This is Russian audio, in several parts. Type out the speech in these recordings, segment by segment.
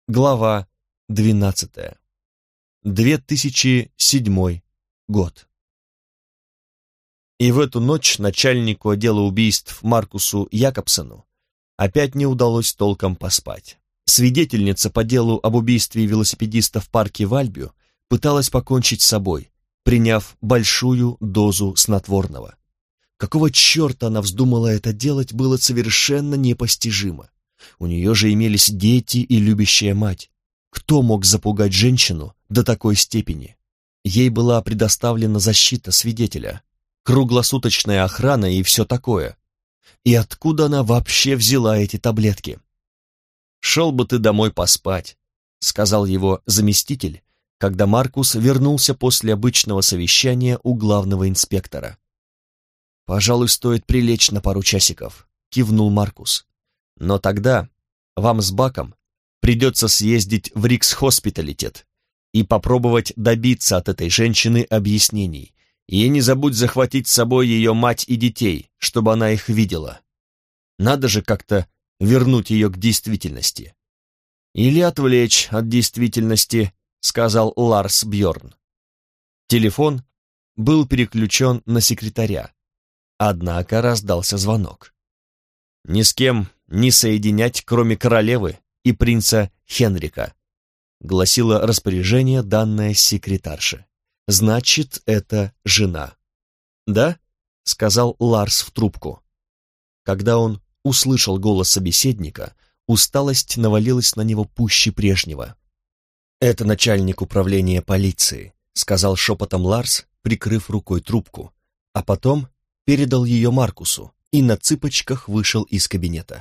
Глава 12. 2007 год. И в эту ночь начальнику отдела убийств Маркусу Якобсону опять не удалось толком поспать. Свидетельница по делу об убийстве велосипедиста в парке Вальбю пыталась покончить с собой, приняв большую дозу снотворного. Какого черта она вздумала это делать, было совершенно непостижимо. У нее же имелись дети и любящая мать. Кто мог запугать женщину до такой степени? Ей была предоставлена защита свидетеля, круглосуточная охрана и все такое. И откуда она вообще взяла эти таблетки? «Шел бы ты домой поспать», — сказал его заместитель, когда Маркус вернулся после обычного совещания у главного инспектора. «Пожалуй, стоит прилечь на пару часиков», — кивнул Маркус. «Но тогда вам с Баком придется съездить в Рикс-хоспиталитет и попробовать добиться от этой женщины объяснений. И не забудь захватить с собой ее мать и детей, чтобы она их видела. Надо же как-то вернуть ее к действительности». «Или отвлечь от действительности», — сказал Ларс Бьорн. Телефон был переключен на секретаря, однако раздался звонок. «Ни с кем не соединять, кроме королевы и принца Хенрика», гласило распоряжение, данное секретарше. «Значит, это жена». «Да?» — сказал Ларс в трубку. Когда он услышал голос собеседника, усталость навалилась на него пуще прежнего. «Это начальник управления полиции», — сказал шепотом Ларс, прикрыв рукой трубку, а потом передал ее Маркусу и на цыпочках вышел из кабинета.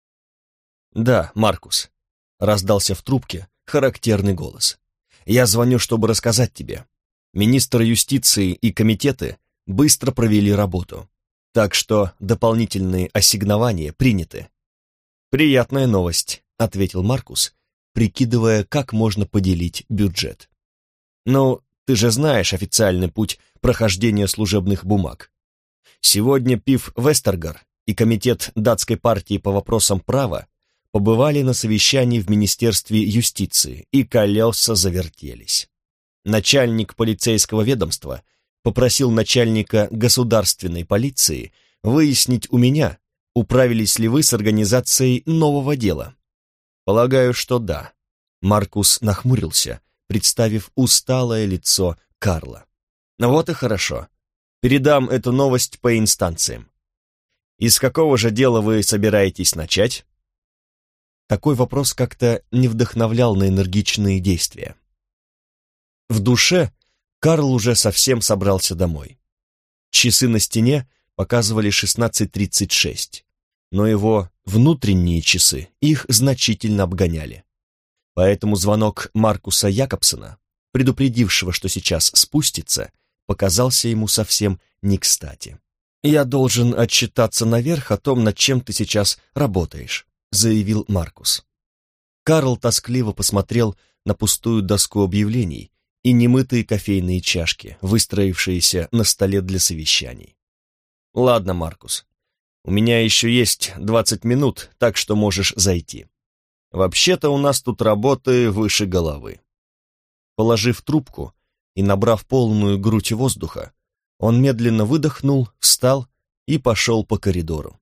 «Да, Маркус», — раздался в трубке характерный голос. «Я звоню, чтобы рассказать тебе. Министр юстиции и комитеты быстро провели работу, так что дополнительные ассигнования приняты». «Приятная новость», — ответил Маркус, прикидывая, как можно поделить бюджет. «Ну, ты же знаешь официальный путь прохождения служебных бумаг. Сегодня Пив Вестергар и комитет датской партии по вопросам права побывали на совещании в Министерстве юстиции, и колеса завертелись. Начальник полицейского ведомства попросил начальника государственной полиции выяснить у меня, управились ли вы с организацией нового дела. Полагаю, что да. Маркус нахмурился, представив усталое лицо Карла. Вот и хорошо. Передам эту новость по инстанциям. Из какого же дела вы собираетесь начать? Такой вопрос как-то не вдохновлял на энергичные действия. В душе Карл уже совсем собрался домой. Часы на стене показывали 16:36, но его внутренние часы их значительно обгоняли. Поэтому звонок Маркуса Якобсона, предупредившего, что сейчас спустится, показался ему совсем не кстати. «Я должен отчитаться наверх о том, над чем ты сейчас работаешь», заявил Маркус. Карл тоскливо посмотрел на пустую доску объявлений и немытые кофейные чашки, выстроившиеся на столе для совещаний. «Ладно, Маркус, у меня еще есть 20 минут, так что можешь зайти. Вообще-то у нас тут работы выше головы». Положив трубку и набрав полную грудь воздуха, он медленно выдохнул, встал и пошел по коридору.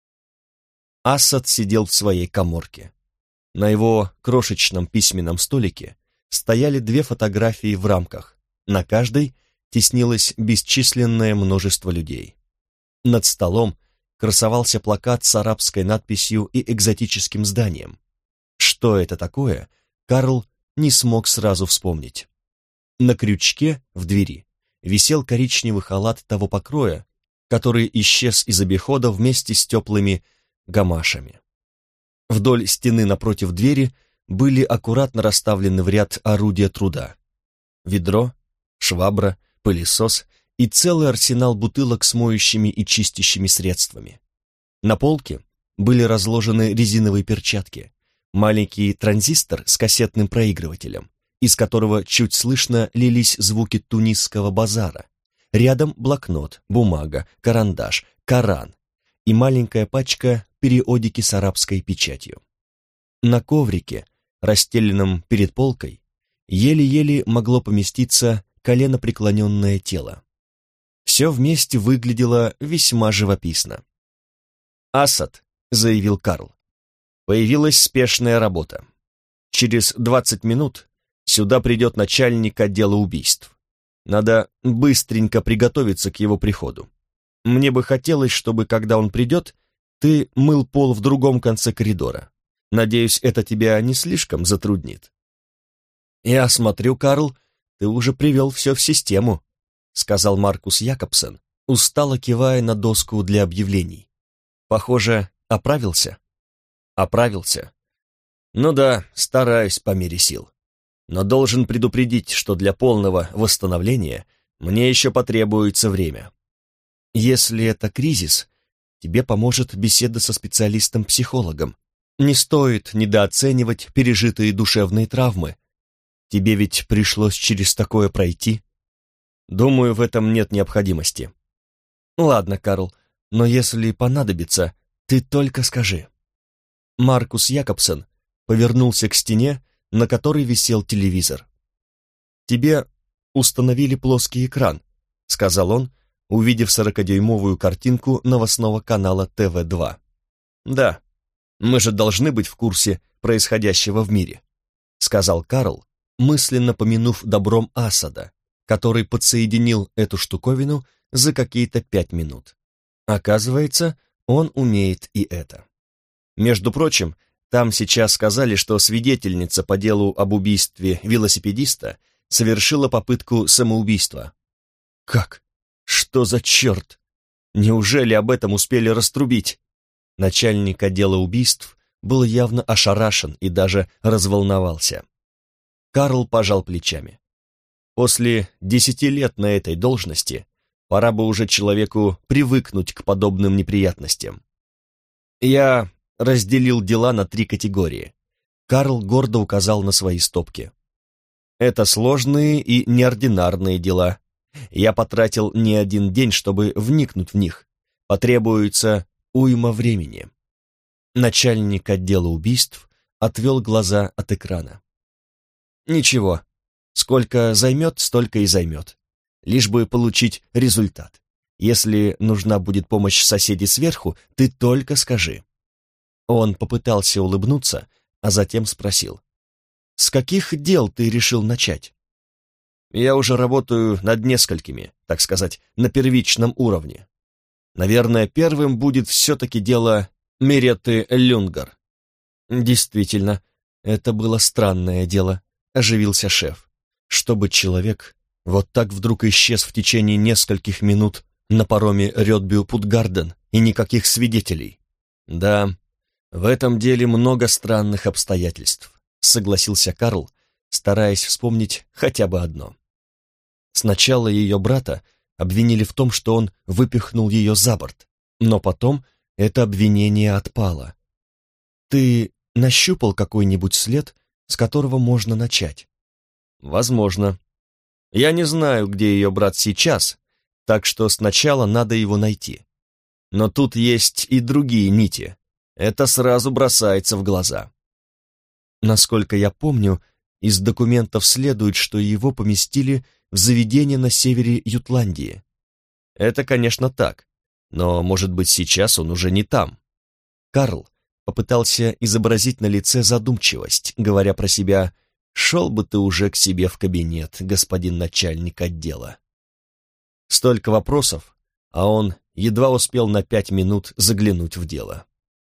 Асад сидел в своей каморке. На его крошечном письменном столике стояли 2 фотографии в рамках, на каждой теснилось бесчисленное множество людей. Над столом красовался плакат с арабской надписью и экзотическим зданием. Что это такое, Карл не смог сразу вспомнить. На крючке в двери висел коричневый халат того покроя, который исчез из обихода вместе с теплыми гамашами. Вдоль стены напротив двери были аккуратно расставлены в ряд орудия труда. Ведро, швабра, пылесос и целый арсенал бутылок с моющими и чистящими средствами. На полке были разложены резиновые перчатки, маленький транзистор с кассетным проигрывателем, из которого чуть слышно лились звуки тунисского базара. Рядом блокнот, бумага, карандаш, Коран и маленькая пачка периодики с арабской печатью. На коврике расстеленном перед полкой, еле-еле могло поместиться коленопреклоненное тело. Все вместе выглядело весьма живописно. «Асад», — заявил Карл, — «появилась спешная работа. Через 20 минут сюда придет начальник отдела убийств. Надо быстренько приготовиться к его приходу. Мне бы хотелось, чтобы, когда он придет, ты мыл пол в другом конце коридора. Надеюсь, это тебя не слишком затруднит». «Я смотрю, Карл, ты уже привел все в систему», — сказал Маркус Якобсен, устало кивая на доску для объявлений. «Похоже, оправился?» «Оправился. Ну да, стараюсь по мере сил. Но должен предупредить, что для полного восстановления мне еще потребуется время. Если это кризис, тебе поможет беседа со специалистом-психологом. Не стоит недооценивать пережитые душевные травмы. Тебе ведь пришлось через такое пройти. Думаю, в этом нет необходимости. Ладно, Карл, но если понадобится, ты только скажи». Маркус Якобсен повернулся к стене, на которой висел телевизор. «Тебе установили плоский экран», — сказал он, увидев 40-дюймовую картинку новостного канала ТВ-2. «Да, мы же должны быть в курсе происходящего в мире», — сказал Карл, мысленно помянув добром Асада, который подсоединил эту штуковину за какие-то 5 минут. Оказывается, он умеет и это. Между прочим, там сейчас сказали, что свидетельница по делу об убийстве велосипедиста совершила попытку самоубийства. «Как? Что за черт? Неужели об этом успели раструбить?» Начальник отдела убийств был явно ошарашен и даже разволновался. Карл пожал плечами. После 10 лет на этой должности пора бы уже человеку привыкнуть к подобным неприятностям. Я разделил дела на 3 категории. Карл гордо указал на свои стопки. Это сложные и неординарные дела. Я потратил не один день, чтобы вникнуть в них. Потребуется уйма времени. Начальник отдела убийств отвел глаза от экрана. Ничего, сколько займет, столько и займет. Лишь бы получить результат. Если нужна будет помощь соседей сверху, ты только скажи. Он попытался улыбнуться, а затем спросил. «С каких дел ты решил начать?» «Я уже работаю над несколькими, так сказать, на первичном уровне. Наверное, первым будет все-таки дело Меретты Люнгар». «Действительно, это было странное дело», — оживился шеф. «Чтобы человек вот так вдруг исчез в течение нескольких минут на пароме Рёдбю-Путгарден и никаких свидетелей». «Да, в этом деле много странных обстоятельств», — согласился Карл, стараясь вспомнить хотя бы одно. Сначала ее брата обвинили в том, что он выпихнул ее за борт, но потом это обвинение отпало. «Ты нащупал какой-нибудь след, с которого можно начать?» «Возможно. Я не знаю, где ее брат сейчас, так что сначала надо его найти. Но тут есть и другие нити. Это сразу бросается в глаза». Насколько я помню, из документов следует, что его поместили в заведение на севере Ютландии. Это, конечно, так, но, может быть, сейчас он уже не там. Карл попытался изобразить на лице задумчивость, говоря про себя: «Шел бы ты уже к себе в кабинет, господин начальник отдела». Столько вопросов, а он едва успел на 5 минут заглянуть в дело.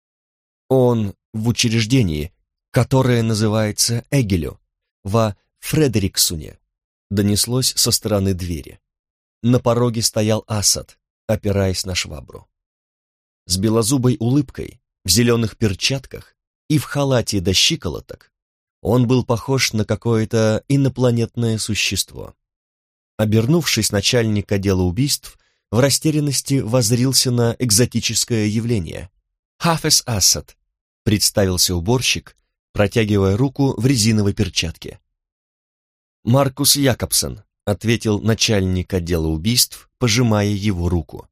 Он в учреждении, которое называется Эгелю, во Фредериксуне, донеслось со стороны двери. На пороге стоял Асад, опираясь на швабру. С белозубой улыбкой, в зеленых перчатках и в халате до щиколоток он был похож на какое-то инопланетное существо. Обернувшись, начальник отдела убийств в растерянности воззрился на экзотическое явление. «Хафес Асад», — представился уборщик, протягивая руку в резиновой перчатке. «Маркус Якобсен», — ответил начальник отдела убийств, пожимая его руку.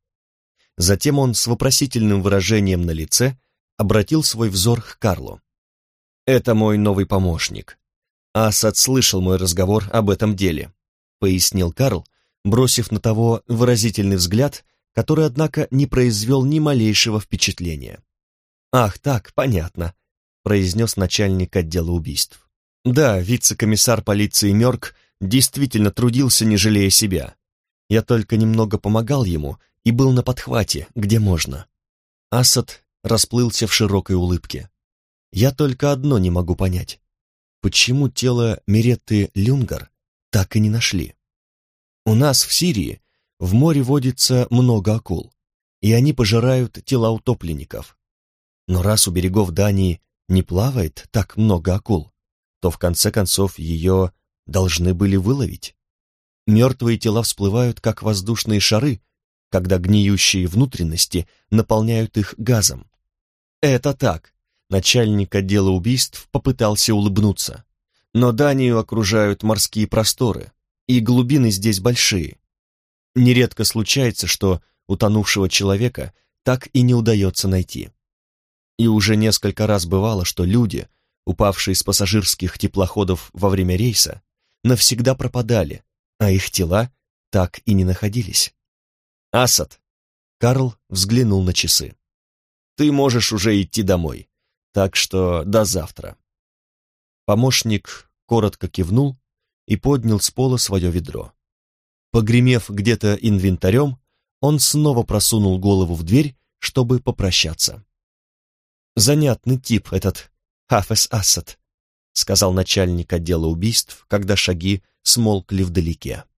Затем он с вопросительным выражением на лице обратил свой взор к Карлу. «Это мой новый помощник. Асад слышал мой разговор об этом деле», — пояснил Карл, бросив на того выразительный взгляд, который, однако, не произвел ни малейшего впечатления. «Ах, так, понятно», — произнес начальник отдела убийств. «Да, вице-комиссар полиции Мёрк действительно трудился, не жалея себя. Я только немного помогал ему и был на подхвате, где можно». Асад расплылся в широкой улыбке. «Я только одно не могу понять. Почему тело Миретты Люнгар так и не нашли? У нас в Сирии в море водится много акул, и они пожирают тела утопленников. Но раз у берегов Дании не плавает так много акул, то в конце концов ее должны были выловить. Мертвые тела всплывают, как воздушные шары, когда гниющие внутренности наполняют их газом. Это так. Начальник отдела убийств попытался улыбнуться. Но Данию окружают морские просторы, и глубины здесь большие. Нередко случается, что утонувшего человека так и не удается найти. И уже несколько раз бывало, что люди, упавшие с пассажирских теплоходов во время рейса, навсегда пропадали, а их тела так и не находились. «Асад», — Карл взглянул на часы, — «ты можешь уже идти домой, так что до завтра». Помощник коротко кивнул и поднял с пола свое ведро. Погремев где-то инвентарем, он снова просунул голову в дверь, чтобы попрощаться. «Занятный тип этот Хафез Асад», — сказал начальник отдела убийств, когда шаги смолкли вдалеке.